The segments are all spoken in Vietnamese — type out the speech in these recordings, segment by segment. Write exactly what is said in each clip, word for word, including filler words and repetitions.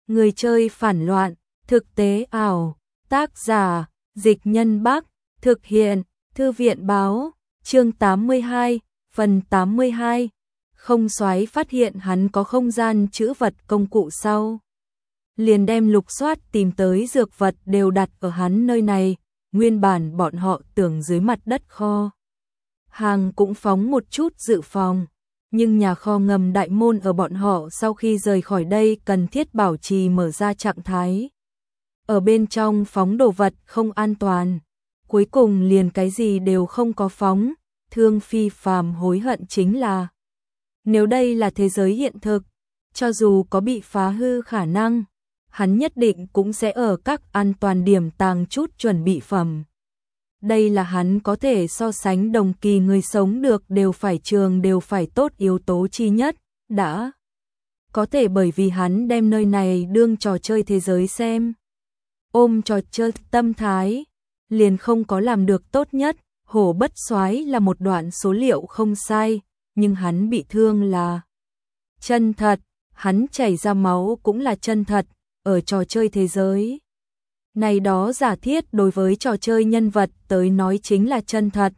Người chơi phản loạn, thực tế ảo, tác giả, Dịch Nhân Bắc, thực hiện, Thư viện báo, chương tám mươi hai, phần tám mươi hai. Không Soái phát hiện hắn có không gian trữ vật công cụ sau. Liền đem lục soát tìm tới dược vật đều đặt ở hắn nơi này, nguyên bản bọn họ tưởng dưới mặt đất kho. Hàng cũng phóng một chút dự phòng, nhưng nhà kho ngầm đại môn ở bọn họ sau khi rời khỏi đây cần thiết bảo trì mở ra trạng thái. Ở bên trong phóng đồ vật không an toàn, cuối cùng liền cái gì đều không có phóng, Thương Phi Phàm hối hận chính là nếu đây là thế giới hiện thực, cho dù có bị phá hư khả năng, hắn nhất định cũng sẽ ở các an toàn điểm tàng chút chuẩn bị phẩm. Đây là hắn có thể so sánh đồng kỳ người sống được đều phải trường đều phải tốt yếu tố chi nhất, đã có thể bởi vì hắn đem nơi này đương trò chơi thế giới xem. Ôm trò chơi tâm thái, liền không có làm được tốt nhất, Hổ Bất Soái là một đoạn số liệu không sai, nhưng hắn bị thương là chân thật, hắn chảy ra máu cũng là chân thật, ở trò chơi thế giới. Này đó giả thiết đối với trò chơi nhân vật tới nói chính là chân thật.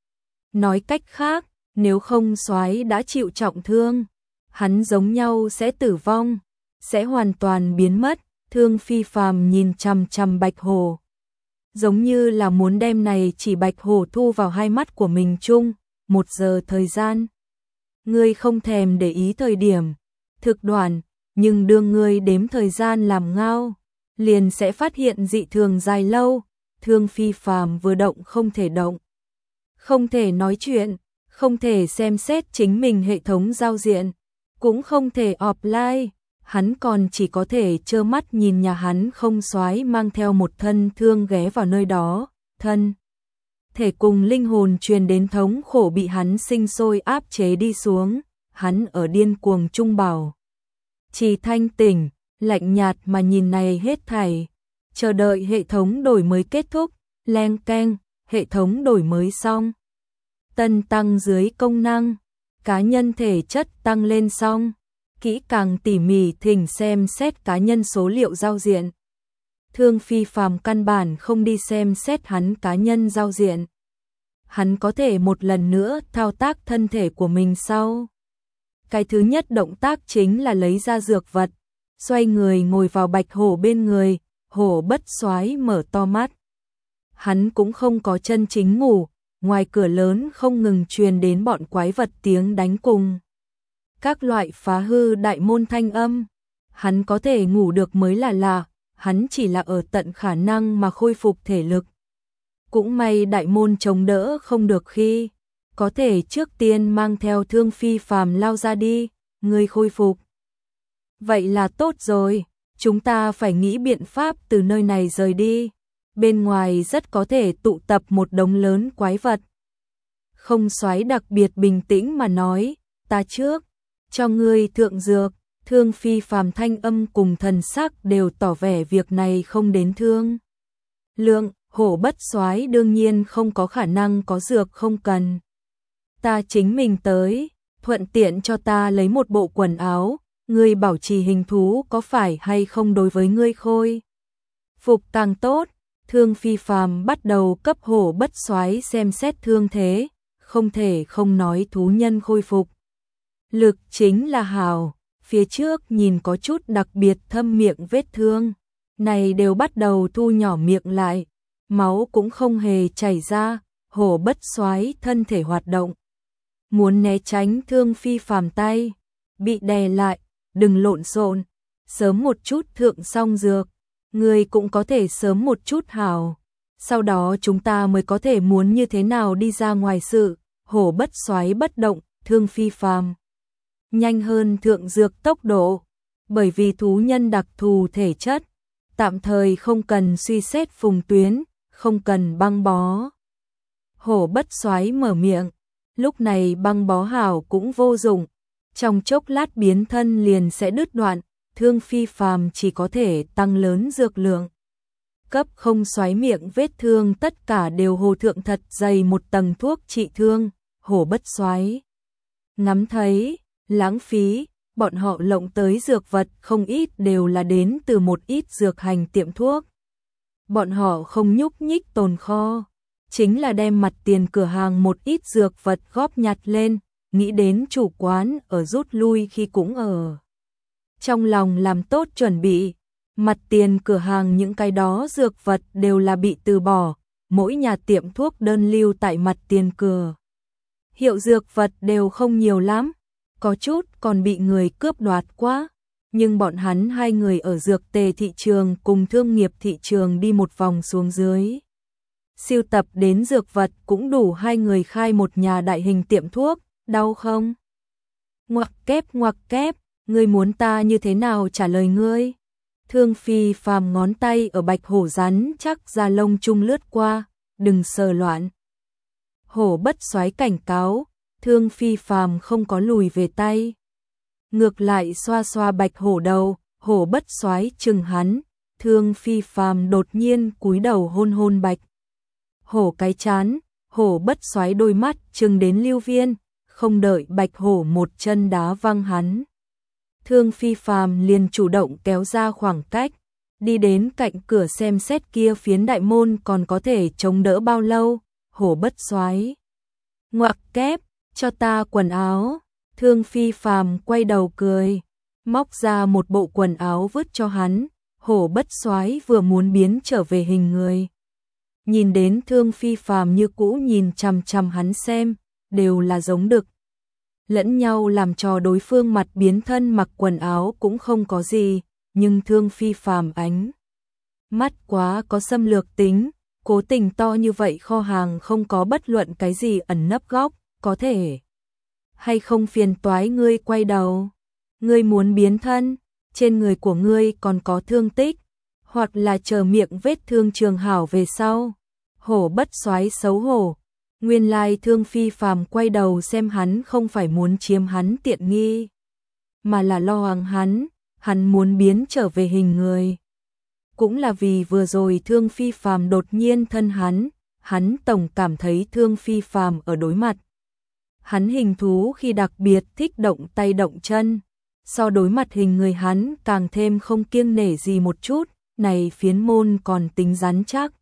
Nói cách khác, nếu không Soái đã chịu trọng thương, hắn giống nhau sẽ tử vong, sẽ hoàn toàn biến mất. Thương Phi Phàm nhìn chằm chằm Bạch Hổ, giống như là muốn đem này chỉ Bạch Hổ thu vào hai mắt của mình chung, một giờ thời gian. Ngươi không thèm để ý thời điểm, thực đoạn, nhưng đương ngươi đếm thời gian làm ngao, liền sẽ phát hiện dị thường dài lâu. Thương Phi Phàm vừa động không thể động, không thể nói chuyện, không thể xem xét chính mình hệ thống giao diện, cũng không thể offline. Hắn còn chỉ có thể trơ mắt nhìn nhà hắn Không Soái mang theo một thân thương ghé vào nơi đó, thân thể cùng linh hồn truyền đến thống khổ bị hắn sinh sôi áp chế đi xuống, hắn ở điên cuồng trung bảo. Chỉ thanh tỉnh, lạnh nhạt mà nhìn này hết thảy, chờ đợi hệ thống đổi mới kết thúc, leng keng, hệ thống đổi mới xong. Tân tăng dưới công năng, cá nhân thể chất tăng lên xong. Kỹ càng tỉ mỉ thỉnh xem xét cá nhân số liệu giao diện. Thương Phi Phàm căn bản không đi xem xét hắn cá nhân giao diện. Hắn có thể một lần nữa thao tác thân thể của mình sau. Cái thứ nhất động tác chính là lấy ra dược vật, xoay người ngồi vào Bạch Hổ bên người, Hổ Bất Soái mở to mắt. Hắn cũng không có chân chính ngủ, ngoài cửa lớn không ngừng truyền đến bọn quái vật tiếng đánh cùng các loại phá hư đại môn thanh âm. Hắn có thể ngủ được mới là lạ, hắn chỉ là ở tận khả năng mà khôi phục thể lực. Cũng may đại môn chống đỡ không được khi, có thể trước tiên mang theo Thương Phi Phàm lao ra đi, người khôi phục. Vậy là tốt rồi, chúng ta phải nghĩ biện pháp từ nơi này rời đi. Bên ngoài rất có thể tụ tập một đống lớn quái vật. Không Soái đặc biệt bình tĩnh mà nói, ta trước cho ngươi thượng dược. Thương Phi Phàm thanh âm cùng thần sắc đều tỏ vẻ việc này không đến thương lượng. Hổ Bất Soái đương nhiên không có khả năng có dược không cần. Ta chính mình tới, thuận tiện cho ta lấy một bộ quần áo, ngươi bảo trì hình thú có phải hay không đối với ngươi khôi phục càng tốt. Thương Phi Phàm bắt đầu cấp Hổ Bất Soái xem xét thương thế, không thể không nói thú nhân khôi phục lực chính là hào, phía trước nhìn có chút đặc biệt thâm miệng vết thương, này đều bắt đầu thu nhỏ miệng lại, máu cũng không hề chảy ra. Hổ Bất Soái thân thể hoạt động, muốn né tránh Thương Phi Phàm tay, bị đè lại, đừng lộn xộn, sớm một chút thượng xong dược, người cũng có thể sớm một chút hào, sau đó chúng ta mới có thể muốn như thế nào đi ra ngoài sự. Hổ Bất Soái bất động, Thương Phi Phàm nhanh hơn thượng dược tốc độ, bởi vì thú nhân đặc thù thể chất, tạm thời không cần suy xét phùng tuyến, không cần băng bó. Hổ Bất Soái mở miệng, lúc này băng bó hảo cũng vô dụng, trong chốc lát biến thân liền sẽ đứt đoạn. Thương Phi Phàm chỉ có thể tăng lớn dược lượng. Cấp Không Soái miệng vết thương tất cả đều hồ thượng thật dày một tầng thuốc trị thương. Hổ Bất Soái ngắm thấy, lãng phí, bọn họ lộng tới dược vật không ít đều là đến từ một ít dược hành tiệm thuốc. Bọn họ không nhúc nhích tồn kho, chính là đem mặt tiền cửa hàng một ít dược vật góp nhặt lên, nghĩ đến chủ quán ở rút lui khi cũng ở. Trong lòng làm tốt chuẩn bị, mặt tiền cửa hàng những cái đó dược vật đều là bị từ bỏ, mỗi nhà tiệm thuốc đơn lưu tại mặt tiền cửa. Hiệu dược vật đều không nhiều lắm, có chút còn bị người cướp đoạt quá, nhưng bọn hắn hai người ở dược tề thị trường cùng thương nghiệp thị trường đi một vòng xuống dưới. Siêu tập đến dược vật cũng đủ hai người khai một nhà đại hình tiệm thuốc, đau không? Ngoặc kép ngoặc kép, ngươi muốn ta như thế nào trả lời ngươi? Thương Phi Phàm ngón tay ở bạch hổ rắn chắc da lông chung lướt qua, đừng sờ loạn. Hổ Bất Soái cảnh cáo, Thương Phi Phàm không có lùi về tay. Ngược lại xoa xoa bạch hổ đầu, Hổ Bất Soái chừng hắn, Thương Phi Phàm đột nhiên cúi đầu hôn hôn bạch hổ cái chán, Hổ Bất Soái đôi mắt chừng đến Lưu Viên, không đợi bạch hổ một chân đá văng hắn. Thương Phi Phàm liền chủ động kéo ra khoảng cách, đi đến cạnh cửa xem xét kia phiến đại môn còn có thể chống đỡ bao lâu. Hổ Bất Soái ngoặc kép, cho ta quần áo. Thương Phi Phàm quay đầu cười, móc ra một bộ quần áo vứt cho hắn. Hổ Bất Soái vừa muốn biến trở về hình người, nhìn đến Thương Phi Phàm như cũ nhìn chằm chằm hắn xem, đều là giống đực. Lẫn nhau làm cho đối phương mặt biến thân mặc quần áo cũng không có gì, nhưng Thương Phi Phàm ánh mắt quá có xâm lược tính, cố tình to như vậy kho hàng không có bất luận cái gì ẩn nấp góc, có thể hay không phiền toái ngươi quay đầu. Ngươi muốn biến thân, trên người của ngươi còn có thương tích, hoặc là chờ miệng vết thương trường hảo về sau. Hổ Bất Soái xấu hổ, nguyên lai Thương Phi Phàm quay đầu xem hắn không phải muốn chiếm hắn tiện nghi, mà là lo lắng hắn, hắn muốn biến trở về hình người. Cũng là vì vừa rồi Thương Phi Phàm đột nhiên thân hắn, hắn tổng cảm thấy Thương Phi Phàm ở đối mặt hắn hình thú khi đặc biệt thích động tay động chân, so đối mặt hình người hắn càng thêm không kiêng nể gì một chút, này phiến môn còn tính rắn chắc,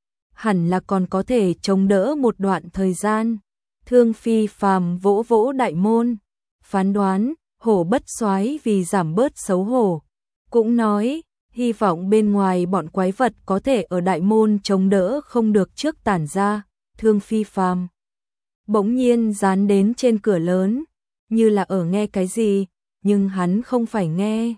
hẳn là còn có thể chống đỡ một đoạn thời gian. Thương Phi Phàm vỗ vỗ đại môn, phán đoán, Hổ Bất Soái vì giảm bớt xấu hổ, cũng nói, hy vọng bên ngoài bọn quái vật có thể ở đại môn chống đỡ không được trước tản ra. Thương Phi Phàm bỗng nhiên dán đến trên cửa lớn, như là ở nghe cái gì, nhưng hắn không phải nghe,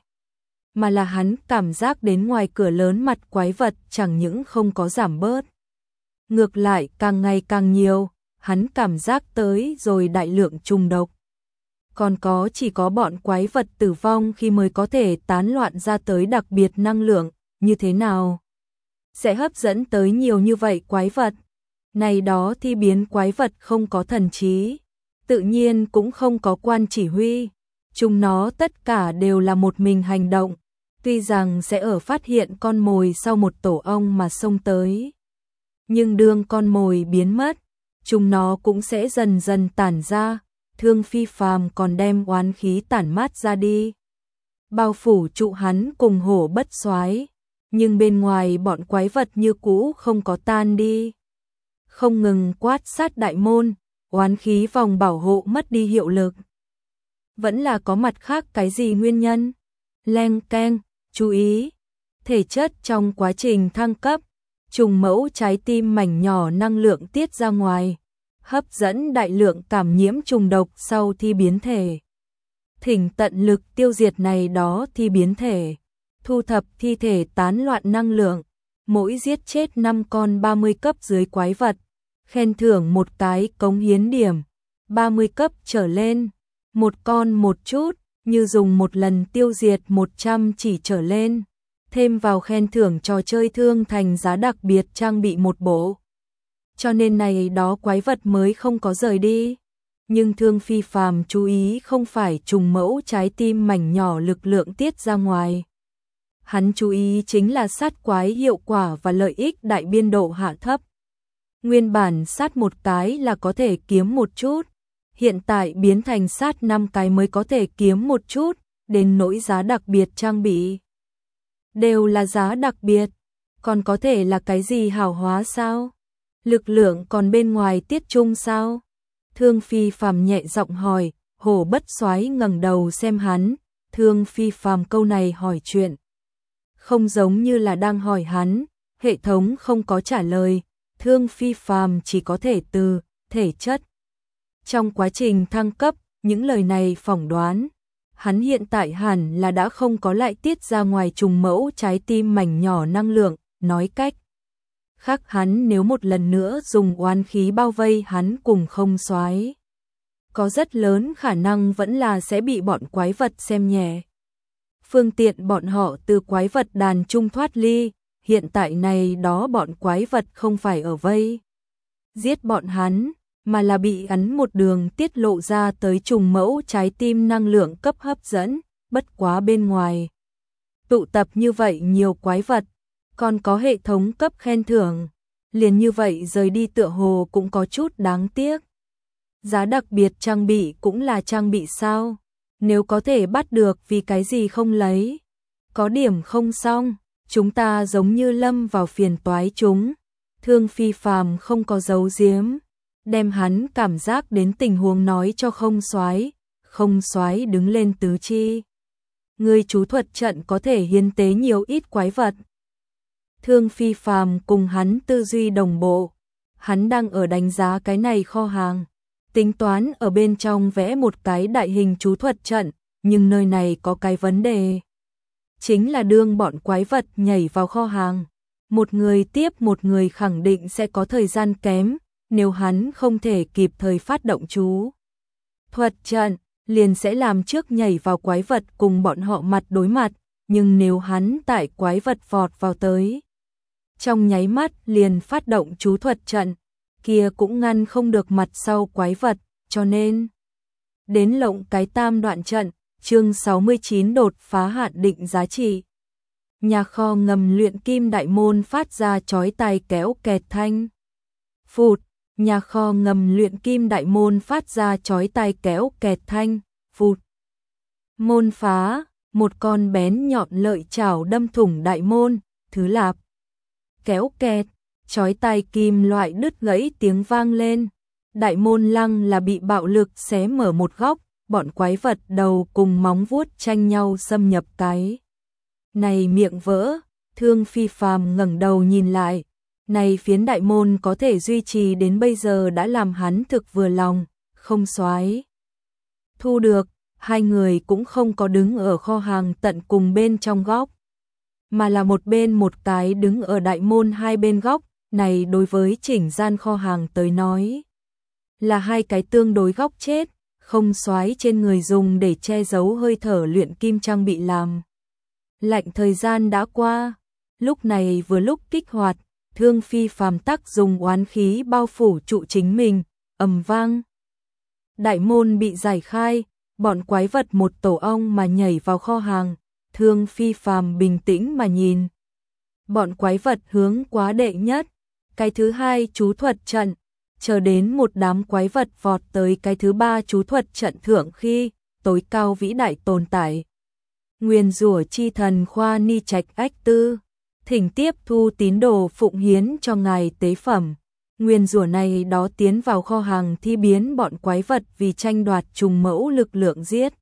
mà là hắn cảm giác đến ngoài cửa lớn mặt quái vật chẳng những không có giảm bớt, ngược lại càng ngày càng nhiều, hắn cảm giác tới rồi đại lượng trùng độc. Còn có chỉ có bọn quái vật tử vong khi mới có thể tán loạn ra tới đặc biệt năng lượng, như thế nào sẽ hấp dẫn tới nhiều như vậy quái vật. Này đó thi biến quái vật không có thần trí, tự nhiên cũng không có quan chỉ huy, chúng nó tất cả đều là một mình hành động, tuy rằng sẽ ở phát hiện con mồi sau một tổ ong mà xông tới, nhưng đương con mồi biến mất, chúng nó cũng sẽ dần dần tản ra. Thương Phi Phàm còn đem oán khí tản mát ra đi, bao phủ trụ hắn cùng Hổ Bất Soái, nhưng bên ngoài bọn quái vật như cũ không có tan đi, không ngừng quát sát đại môn, oán khí vòng bảo hộ mất đi hiệu lực. Vẫn là có mặt khác cái gì nguyên nhân? Leng keng, chú ý, thể chất trong quá trình thăng cấp, trùng mẫu trái tim mảnh nhỏ năng lượng tiết ra ngoài, hấp dẫn đại lượng cảm nhiễm trùng độc sau thi biến thể. Thỉnh tận lực tiêu diệt này đó thi biến thể, thu thập thi thể tán loạn năng lượng, mỗi giết chết năm con ba mươi cấp dưới quái vật, khen thưởng một cái cống hiến điểm, ba mươi cấp trở lên, một con một chút, như dùng một lần tiêu diệt một trăm chỉ trở lên, thêm vào khen thưởng trò chơi thương thành giá đặc biệt trang bị một bộ. Cho nên này đó quái vật mới không có rời đi. Nhưng Thương Phi Phàm chú ý không phải trùng mẫu trái tim mảnh nhỏ lực lượng tiết ra ngoài. Hắn chú ý chính là sát quái hiệu quả và lợi ích đại biên độ hạ thấp. Nguyên bản sát một cái là có thể kiếm một chút, hiện tại biến thành sát năm cái mới có thể kiếm một chút, đến nỗi giá đặc biệt trang bị. Đều là giá đặc biệt, còn có thể là cái gì hảo hóa sao? Lực lượng còn bên ngoài tiết trung sao? Thương Phi Phàm nhẹ giọng hỏi, Hồ Bất Soái ngẩng đầu xem hắn, Thương Phi Phàm câu này hỏi chuyện. Không giống như là đang hỏi hắn, hệ thống không có trả lời, Thương Phi Phàm chỉ có thể từ, thể chất. Trong quá trình thăng cấp, những lời này phỏng đoán, hắn hiện tại hẳn là đã không có lại tiết ra ngoài trùng mẫu trái tim mảnh nhỏ năng lượng, nói cách khác hắn nếu một lần nữa dùng oán khí bao vây hắn cùng Không Soái, có rất lớn khả năng vẫn là sẽ bị bọn quái vật xem nhẹ. Phương tiện bọn họ từ quái vật đàn trung thoát ly, hiện tại này đó bọn quái vật không phải ở vây giết bọn hắn, mà là bị hắn một đường tiết lộ ra tới trùng mẫu trái tim năng lượng cấp hấp dẫn, bất quá bên ngoài tụ tập như vậy nhiều quái vật, còn có hệ thống cấp khen thưởng, liền như vậy rời đi tựa hồ cũng có chút đáng tiếc. Giá đặc biệt trang bị cũng là trang bị sao? Nếu có thể bắt được vì cái gì không lấy? Có điểm không xong, chúng ta giống như lâm vào phiền toái chúng. Thương Phi Phàm không có giấu giếm, đem hắn cảm giác đến tình huống nói cho Không Soái. Không Soái đứng lên tứ chi. Người chú thuật trận có thể hiến tế nhiều ít quái vật. Thương Phi Phàm cùng hắn tư duy đồng bộ, hắn đang ở đánh giá cái này kho hàng, tính toán ở bên trong vẽ một cái đại hình chú thuật trận, nhưng nơi này có cái vấn đề. Chính là đương bọn quái vật nhảy vào kho hàng, một người tiếp một người khẳng định sẽ có thời gian kém, nếu hắn không thể kịp thời phát động chú thuật trận, liền sẽ làm trước nhảy vào quái vật cùng bọn họ mặt đối mặt, nhưng nếu hắn tại quái vật vọt vào tới, trong nháy mắt liền phát động chú thuật trận, kia cũng ngăn không được mặt sau quái vật, cho nên đến lộng cái tam đoạn trận. Chương sáu mươi chín đột phá hạn định giá trị. Nhà kho ngầm luyện kim đại môn phát ra chói tai kéo kẹt thanh. Phụt, nhà kho ngầm luyện kim đại môn phát ra chói tai kéo kẹt thanh. Phụt. Môn phá, một con bén nhọn lợi chảo đâm thủng đại môn, thứ lạp. Kéo kẹt, chói tai kim loại đứt gãy tiếng vang lên. Đại môn lăng là bị bạo lực xé mở một góc. Bọn quái vật đầu cùng móng vuốt tranh nhau xâm nhập cái này miệng vỡ. Thương Phi Phàm ngẩng đầu nhìn lại, này phiến đại môn có thể duy trì đến bây giờ đã làm hắn thực vừa lòng. Không Soái thu được, hai người cũng không có đứng ở kho hàng tận cùng bên trong góc, mà là một bên một cái đứng ở đại môn hai bên góc. Này đối với chỉnh gian kho hàng tới nói là hai cái tương đối góc chết. Không Soái trên người dùng để che giấu hơi thở luyện kim trang bị làm lạnh thời gian đã qua, lúc này vừa lúc kích hoạt, Thương Phi Phàm tắc dùng oán khí bao phủ trụ chính mình, ầm vang. Đại môn bị giải khai, bọn quái vật một tổ ong mà nhảy vào kho hàng, Thương Phi Phàm bình tĩnh mà nhìn. Bọn quái vật hướng quá đệ nhất, cái thứ hai chú thuật trận. Chờ đến một đám quái vật vọt tới cái thứ ba chú thuật trận thượng khi tối cao vĩ đại tồn tại. Nguyên rủa chi thần Khoa Ni Trạch Ách Tư, thỉnh tiếp thu tín đồ phụng hiến cho ngài tế phẩm. Nguyên rủa này đó tiến vào kho hàng thi biến bọn quái vật vì tranh đoạt trùng mẫu lực lượng giết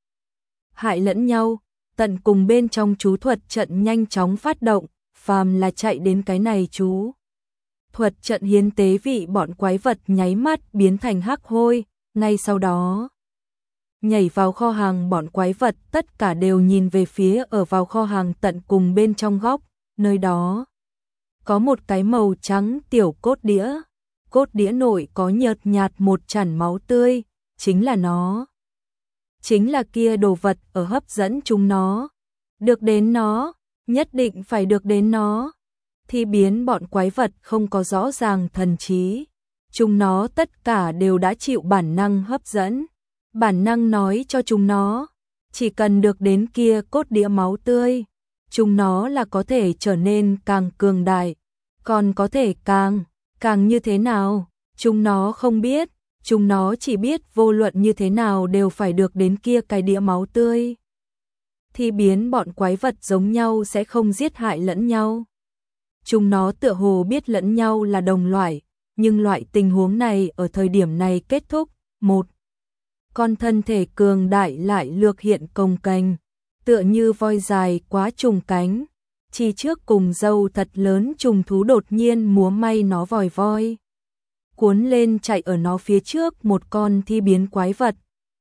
hại lẫn nhau, tận cùng bên trong chú thuật trận nhanh chóng phát động, phàm là chạy đến cái này chú thuật trận hiến tế vị bọn quái vật nháy mắt biến thành hắc hôi, ngay sau đó nhảy vào kho hàng bọn quái vật tất cả đều nhìn về phía ở vào kho hàng tận cùng bên trong góc, nơi đó có một cái màu trắng tiểu cốt đĩa, cốt đĩa nội có nhợt nhạt một chản máu tươi, chính là nó. Chính là kia đồ vật ở hấp dẫn chúng nó, được đến nó, nhất định phải được đến nó. Thì biến bọn quái vật không có rõ ràng thần trí, chúng nó tất cả đều đã chịu bản năng hấp dẫn. Bản năng nói cho chúng nó, chỉ cần được đến kia cốt đĩa máu tươi, chúng nó là có thể trở nên càng cường đại, còn có thể càng, càng như thế nào, chúng nó không biết, chúng nó chỉ biết vô luận như thế nào đều phải được đến kia cái đĩa máu tươi. thì biến bọn quái vật giống nhau sẽ không giết hại lẫn nhau. Chúng nó tựa hồ biết lẫn nhau là đồng loại, nhưng loại tình huống này ở thời điểm này kết thúc. Một con thân thể cường đại lại lược hiện cồng kềnh, tựa như voi dài quá trùng cánh. Chỉ trước cùng râu thật lớn trùng thú đột nhiên múa may nó vòi voi. Cuốn lên chạy ở nó phía trước một con thi biến quái vật.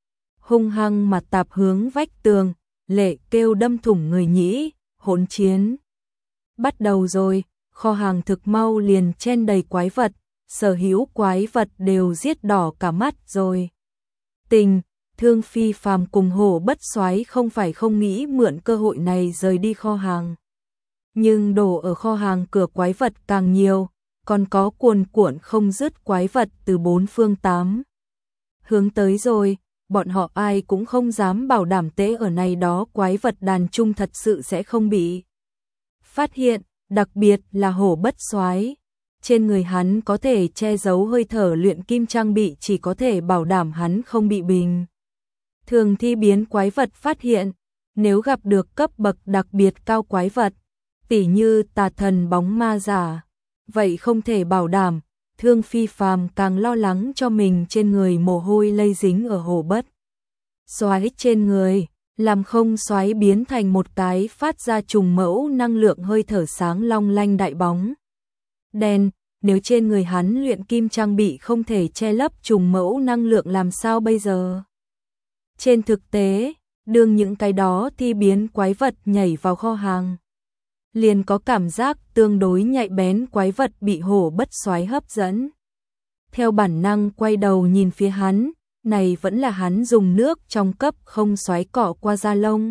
Hung hăng mà tạp hướng vách tường, lệ kêu đâm thủng người nhĩ, hỗn chiến. Bắt đầu rồi, kho hàng thực mau liền chen đầy quái vật, sở hữu quái vật đều giết đỏ cả mắt rồi. Tình, Thương Phi Phàm cùng Hổ Bất Soái không phải không nghĩ mượn cơ hội này rời đi kho hàng. Nhưng đổ ở kho hàng cửa quái vật càng nhiều, còn có cuồn cuộn không dứt quái vật từ bốn phương tám hướng tới rồi, bọn họ ai cũng không dám bảo đảm tế ở này đó quái vật đàn chung thật sự sẽ không bị phát hiện, đặc biệt là Hổ Bất Soái. Trên người hắn có thể che giấu hơi thở luyện kim trang bị chỉ có thể bảo đảm hắn không bị bình thường thi biến quái vật phát hiện. Nếu gặp được cấp bậc đặc biệt cao quái vật, tỉ như tà thần bóng ma giả, vậy không thể bảo đảm. Thương Phi Phàm càng lo lắng cho mình trên người mồ hôi lây dính ở Hổ Bất Soái trên người, làm không xoáy biến thành một cái phát ra trùng mẫu năng lượng hơi thở sáng long lanh đại bóng đen. Nếu trên người hắn luyện kim trang bị không thể che lấp trùng mẫu năng lượng làm sao bây giờ? Trên thực tế, đương những cái đó thi biến quái vật nhảy vào kho hàng, liền có cảm giác tương đối nhạy bén quái vật bị Hổ Bất Soái hấp dẫn. Theo bản năng quay đầu nhìn phía hắn, này vẫn là hắn dùng nước trong cấp không xoáy cọ qua da lông.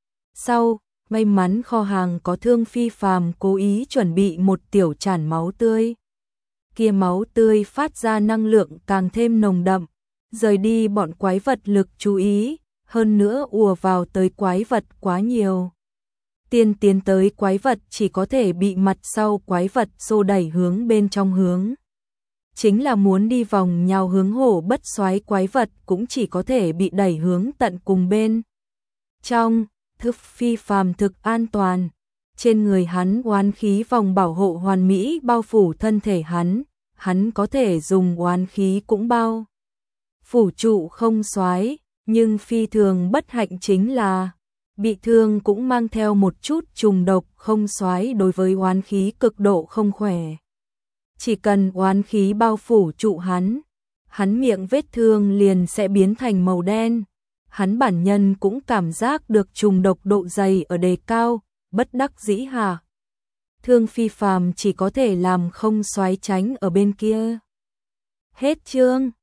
Sau, may mắn kho hàng có Thương Phi Phàm cố ý chuẩn bị một tiểu tràn máu tươi. Kia máu tươi phát ra năng lượng càng thêm nồng đậm, rời đi bọn quái vật lực chú ý, hơn nữa ùa vào tới quái vật quá nhiều. Tiên tiến tới quái vật chỉ có thể bị mặt sau quái vật xô đẩy hướng bên trong hướng. Chính là muốn đi vòng nhào hướng Hổ Bất Soái quái vật cũng chỉ có thể bị đẩy hướng tận cùng bên. Trong, Thương Phi Phàm thực an toàn, trên người hắn oán khí vòng bảo hộ hoàn mỹ bao phủ thân thể hắn, hắn có thể dùng oán khí cũng bao phủ trụ không soái, nhưng phi thường bất hạnh chính là bị thương cũng mang theo một chút trùng độc. Không soái đối với oán khí cực độ không khỏe. Chỉ cần oán khí bao phủ trụ hắn, hắn miệng vết thương liền sẽ biến thành màu đen. Hắn bản nhân cũng cảm giác được trùng độc độ dày ở đề cao, bất đắc dĩ hạ. Thương Phi Phàm chỉ có thể làm không soái tránh ở bên kia. Hết chương.